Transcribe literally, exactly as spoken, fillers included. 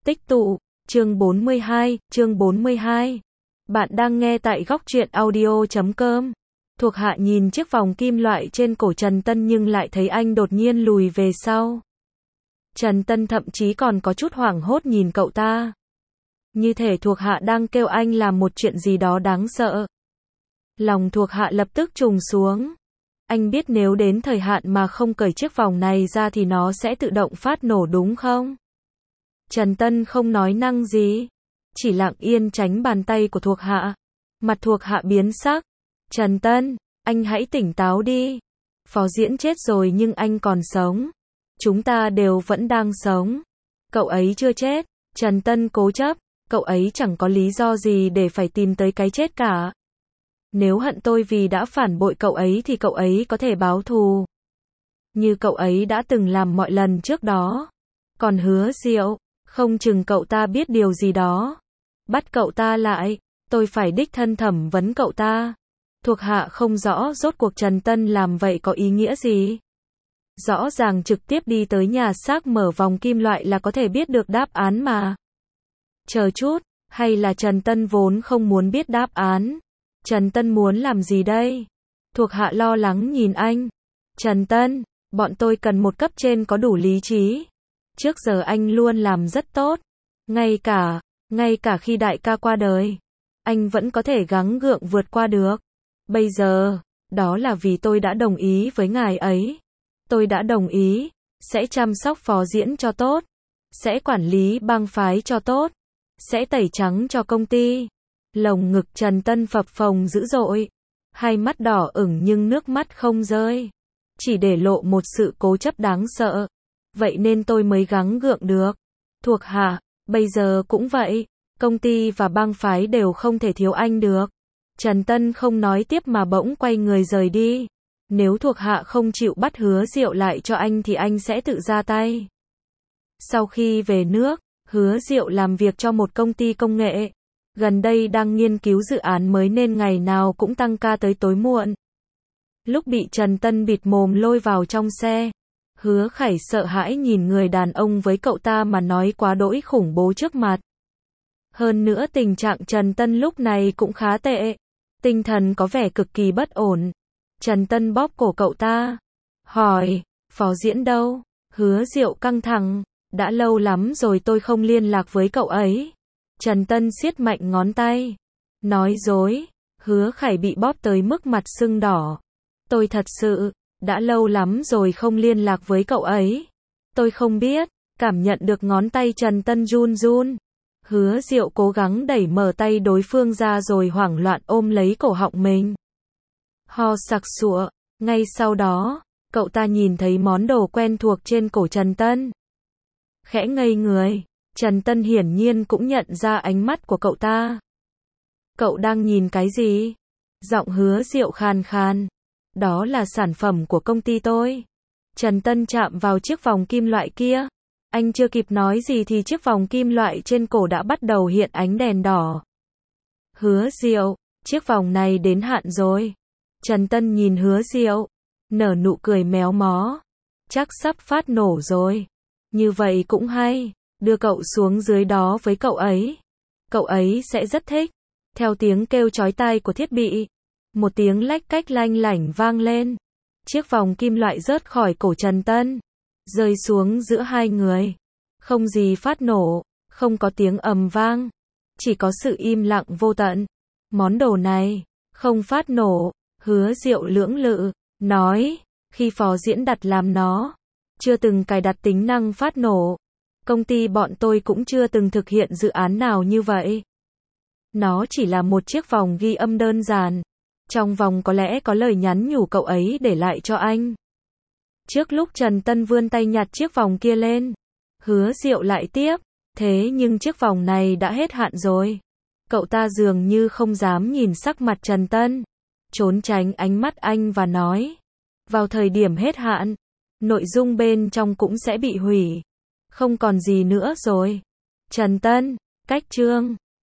Tích tụ, chương bốn mươi hai, chương bốn mươi hai. Bạn đang nghe tại góc truyện audio chấm com. Thuộc hạ nhìn chiếc vòng kim loại trên cổ Trần Tân nhưng lại thấy anh đột nhiên lùi về sau. Trần Tân thậm chí còn có chút hoảng hốt nhìn cậu ta. Như thể thuộc hạ đang kêu anh làm một chuyện gì đó đáng sợ. Lòng thuộc hạ lập tức trùng xuống. Anh biết nếu đến thời hạn mà không cởi chiếc vòng này ra thì nó sẽ tự động phát nổ đúng không? Trần Tân không nói năng gì, chỉ lặng yên tránh bàn tay của thuộc hạ. Mặt thuộc hạ biến sắc. Trần Tân, anh hãy tỉnh táo đi. Phó Diễn chết rồi nhưng anh còn sống. Chúng ta đều vẫn đang sống. Cậu ấy chưa chết. Trần Tân cố chấp, cậu ấy chẳng có lý do gì để phải tìm tới cái chết cả. Nếu hận tôi vì đã phản bội cậu ấy thì cậu ấy có thể báo thù. Như cậu ấy đã từng làm mọi lần trước đó. Còn Hứa Diệu, không chừng cậu ta biết điều gì đó. Bắt cậu ta lại, tôi phải đích thân thẩm vấn cậu ta. Thuộc hạ không rõ rốt cuộc Trần Tân làm vậy có ý nghĩa gì. Rõ ràng trực tiếp đi tới nhà xác mở vòng kim loại là có thể biết được đáp án mà. Chờ chút, hay là Trần Tân vốn không muốn biết đáp án? Trần Tân muốn làm gì đây? Thuộc hạ lo lắng nhìn anh. Trần Tân, bọn tôi cần một cấp trên có đủ lý trí. Trước giờ anh luôn làm rất tốt. Ngay cả, ngay cả khi đại ca qua đời, anh vẫn có thể gắng gượng vượt qua được. Bây giờ, đó là vì tôi đã đồng ý với ngài ấy. Tôi đã đồng ý, sẽ chăm sóc Phó Diễn cho tốt, sẽ quản lý bang phái cho tốt, sẽ tẩy trắng cho công ty. Lồng ngực Trần Tân phập phồng dữ dội, hai mắt đỏ ửng nhưng nước mắt không rơi, chỉ để lộ một sự cố chấp đáng sợ. Vậy nên tôi mới gắng gượng được. Thuộc hạ, bây giờ cũng vậy, công ty và bang phái đều không thể thiếu anh được. Trần Tân không nói tiếp mà bỗng quay người rời đi. Nếu thuộc hạ không chịu bắt Hứa Diệu lại cho anh thì anh sẽ tự ra tay. Sau khi về nước, Hứa Diệu làm việc cho một công ty công nghệ. Gần đây đang nghiên cứu dự án mới nên ngày nào cũng tăng ca tới tối muộn. Lúc bị Trần Tân bịt mồm lôi vào trong xe, Hứa Khải sợ hãi nhìn người đàn ông với cậu ta mà nói quá đỗi khủng bố trước mặt. Hơn nữa tình trạng Trần Tân lúc này cũng khá tệ. Tinh thần có vẻ cực kỳ bất ổn. Trần Tân bóp cổ cậu ta. Hỏi, Phó Diễn đâu? Hứa Diệu căng thẳng. Đã lâu lắm rồi tôi không liên lạc với cậu ấy. Trần Tân siết mạnh ngón tay. Nói dối. Hứa Khải bị bóp tới mức mặt sưng đỏ. Tôi thật sự, đã lâu lắm rồi không liên lạc với cậu ấy. Tôi không biết. Cảm nhận được ngón tay Trần Tân run run. Hứa Diệu cố gắng đẩy mở tay đối phương ra rồi hoảng loạn ôm lấy cổ họng mình. Ho sặc sụa. Ngay sau đó, cậu ta nhìn thấy món đồ quen thuộc trên cổ Trần Tân. Khẽ ngây người. Trần Tân hiển nhiên cũng nhận ra ánh mắt của cậu ta. Cậu đang nhìn cái gì? Giọng Hứa Diệu khàn khàn. Đó là sản phẩm của công ty tôi. Trần Tân chạm vào chiếc vòng kim loại kia. Anh chưa kịp nói gì thì chiếc vòng kim loại trên cổ đã bắt đầu hiện ánh đèn đỏ. Hứa Diệu, chiếc vòng này đến hạn rồi. Trần Tân nhìn Hứa Diệu, nở nụ cười méo mó. Chắc sắp phát nổ rồi. Như vậy cũng hay, đưa cậu xuống dưới đó với cậu ấy. Cậu ấy sẽ rất thích. Theo tiếng kêu chói tai của thiết bị, một tiếng lách cách lanh lảnh vang lên. Chiếc vòng kim loại rớt khỏi cổ Trần Tân, rơi xuống giữa hai người. Không gì phát nổ, không có tiếng ầm vang, chỉ có sự im lặng vô tận. Món đồ này, không phát nổ. Hứa Diệu lưỡng lự, nói, khi Phó Diễn đặt làm nó, chưa từng cài đặt tính năng phát nổ. Công ty bọn tôi cũng chưa từng thực hiện dự án nào như vậy. Nó chỉ là một chiếc vòng ghi âm đơn giản. Trong vòng có lẽ có lời nhắn nhủ cậu ấy để lại cho anh. Trước lúc Trần Tân vươn tay nhặt chiếc vòng kia lên, Hứa Diệu lại tiếp, thế nhưng chiếc vòng này đã hết hạn rồi. Cậu ta dường như không dám nhìn sắc mặt Trần Tân, trốn tránh ánh mắt anh và nói, vào thời điểm hết hạn, nội dung bên trong cũng sẽ bị hủy. Không còn gì nữa rồi. Trần Tân, cách chương.